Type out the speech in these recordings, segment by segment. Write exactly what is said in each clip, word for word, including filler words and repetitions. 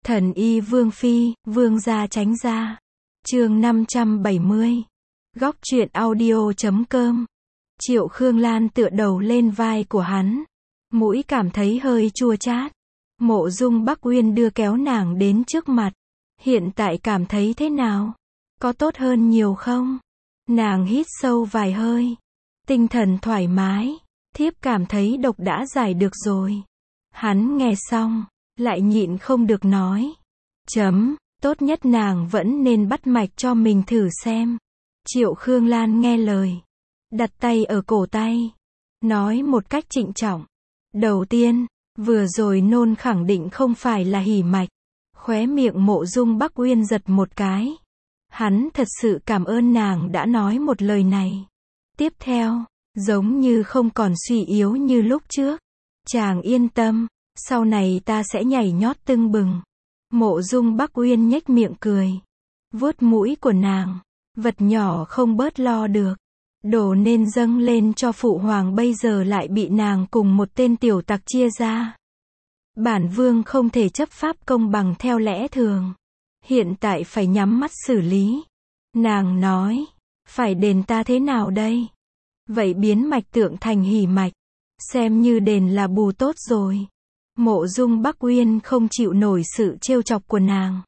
Thần y Vương Phi, Vương gia tránh ra. Chương năm trăm bảy mươi. Góc truyện audio chấm com. Triệu Khương Lan tựa đầu lên vai của hắn. Mũi cảm thấy hơi chua chát. Mộ Dung Bắc Uyên đưa kéo nàng đến trước mặt. Hiện tại cảm thấy thế nào? Có tốt hơn nhiều không? Nàng hít sâu vài hơi. Tinh thần thoải mái. Thiếp cảm thấy độc đã giải được rồi. Hắn nghe xong, lại nhịn không được nói. Chấm, tốt nhất nàng vẫn nên bắt mạch cho mình thử xem. Triệu Khương Lan nghe lời. Đặt tay ở cổ tay. Nói một cách trịnh trọng. Đầu tiên, vừa rồi nôn khẳng định không phải là hỉ mạch. Khóe miệng Mộ Dung Bắc Uyên giật một cái. Hắn thật sự cảm ơn nàng đã nói một lời này. Tiếp theo, giống như không còn suy yếu như lúc trước. Chàng yên tâm, sau này ta sẽ nhảy nhót tưng bừng. Mộ Dung Bắc Uyên nhếch miệng cười. Vuốt mũi của nàng. Vật nhỏ không bớt lo được. Đồ nên dâng lên cho phụ hoàng bây giờ lại bị nàng cùng một tên tiểu tặc chia ra. Bản vương không thể chấp pháp công bằng theo lẽ thường. Hiện tại phải nhắm mắt xử lý. Nàng nói, phải đền ta thế nào đây? Vậy biến mạch tượng thành hỉ mạch. Xem như đền là bù tốt rồi. Mộ Dung Bắc Uyên không chịu nổi sự trêu chọc của nàng.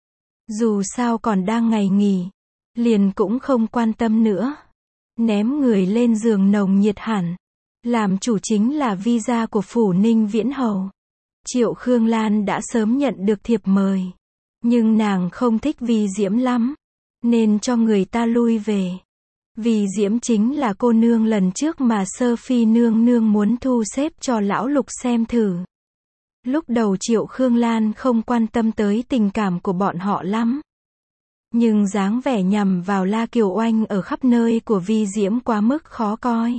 Dù sao còn đang ngày nghỉ. Liền cũng không quan tâm nữa. Ném người lên giường nồng nhiệt hẳn. Làm chủ chính là visa của Phủ Ninh Viễn Hầu. Triệu Khương Lan đã sớm nhận được thiệp mời. Nhưng nàng không thích Vi Diễm lắm. Nên cho người ta lui về. Vi Diễm chính là cô nương lần trước mà Sơ Phi nương nương muốn thu xếp cho lão Lục xem thử. Lúc đầu Triệu Khương Lan không quan tâm tới tình cảm của bọn họ lắm. Nhưng dáng vẻ nhằm vào La Kiều Oanh ở khắp nơi của Vi Diễm quá mức khó coi.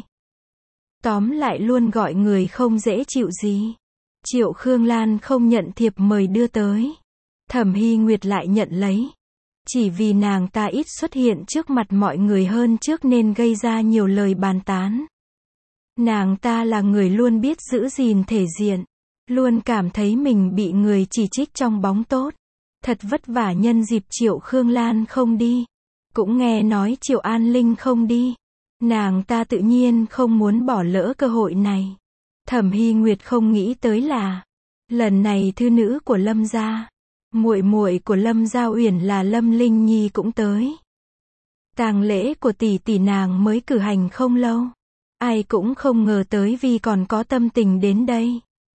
Tóm lại luôn gọi người không dễ chịu gì. Triệu Khương Lan không nhận thiệp mời đưa tới. Thẩm Hy Nguyệt lại nhận lấy. Chỉ vì nàng ta ít xuất hiện trước mặt mọi người hơn trước nên gây ra nhiều lời bàn tán. Nàng ta là người luôn biết giữ gìn thể diện. Luôn cảm thấy mình bị người chỉ trích trong bóng tốt. Thật vất vả nhân dịp Triệu Khương Lan không đi. Cũng nghe nói Triệu An Linh không đi. Nàng ta tự nhiên không muốn bỏ lỡ cơ hội này. Thẩm Hy Nguyệt không nghĩ tới là lần này thư nữ của Lâm gia, muội muội của Lâm Gia Uyển là Lâm Linh Nhi cũng tới. Tang lễ của tỷ tỷ nàng mới cử hành không lâu. Ai cũng không ngờ tới vì còn có tâm tình đến đây.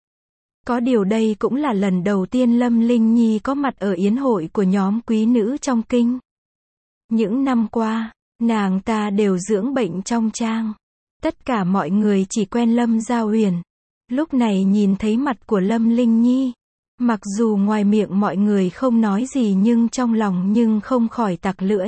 Có điều đây cũng là lần đầu tiên Lâm Linh Nhi có mặt ở yến hội của nhóm quý nữ trong kinh. Những năm qua, nàng ta đều dưỡng bệnh trong trang. Tất cả mọi người chỉ quen Lâm Gia Uyển. Lúc này nhìn thấy mặt của Lâm Linh Nhi. Mặc dù ngoài miệng mọi người không nói gì nhưng trong lòng nhưng không khỏi tặc lưỡi.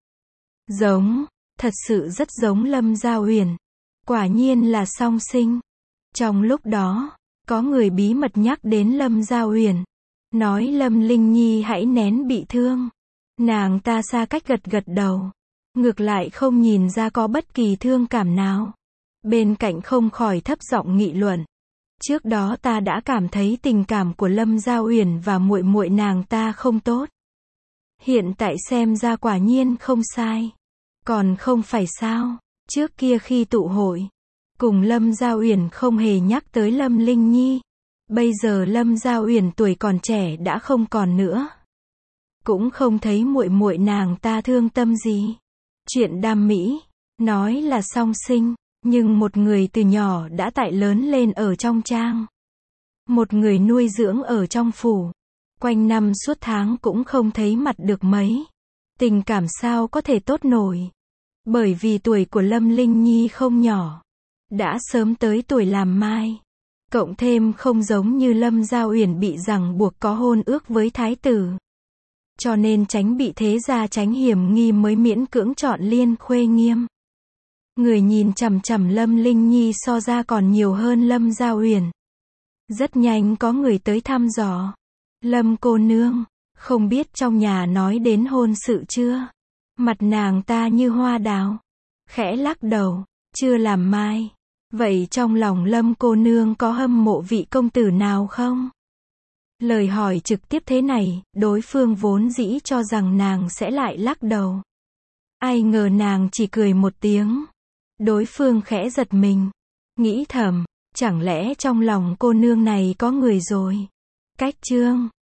Giống, thật sự rất giống Lâm Gia Uyển. Quả nhiên là song sinh. Trong lúc đó, có người bí mật nhắc đến Lâm Gia Uyển. Nói Lâm Linh Nhi hãy nén bị thương. Nàng ta xa cách gật gật đầu. Ngược lại không nhìn ra có bất kỳ thương cảm nào. Bên cạnh không khỏi thấp giọng nghị luận. Trước đó ta đã cảm thấy tình cảm của Lâm Gia Uyển và muội muội nàng ta không tốt. Hiện tại xem ra quả nhiên không sai. Còn không phải sao? Trước kia khi tụ hội, cùng Lâm Gia Uyển không hề nhắc tới Lâm Linh Nhi. Bây giờ Lâm Gia Uyển tuổi còn trẻ đã không còn nữa. Cũng không thấy muội muội nàng ta thương tâm gì. Chuyện đam mỹ, nói là song sinh. Nhưng một người từ nhỏ đã tại lớn lên ở trong trang. Một người nuôi dưỡng ở trong phủ. Quanh năm suốt tháng cũng không thấy mặt được mấy. Tình cảm sao có thể tốt nổi. Bởi vì tuổi của Lâm Linh Nhi không nhỏ. Đã sớm tới tuổi làm mai. Cộng thêm không giống như Lâm Gia Uyển bị rằng buộc có hôn ước với thái tử. Cho nên tránh bị thế gia tránh hiểm nghi mới miễn cưỡng chọn Liên Khuê Nghiêm. Người nhìn chằm chằm Lâm Linh Nhi so ra còn nhiều hơn Lâm Gia Uyển. Rất nhanh có người tới thăm dò. Lâm cô nương, không biết trong nhà nói đến hôn sự chưa? Mặt nàng ta như hoa đào. Khẽ lắc đầu, chưa làm mai. Vậy trong lòng Lâm cô nương có hâm mộ vị công tử nào không? Lời hỏi trực tiếp thế này, đối phương vốn dĩ cho rằng nàng sẽ lại lắc đầu. Ai ngờ nàng chỉ cười một tiếng. Đối phương khẽ giật mình. Nghĩ thầm, chẳng lẽ trong lòng cô nương này có người rồi. Cách chương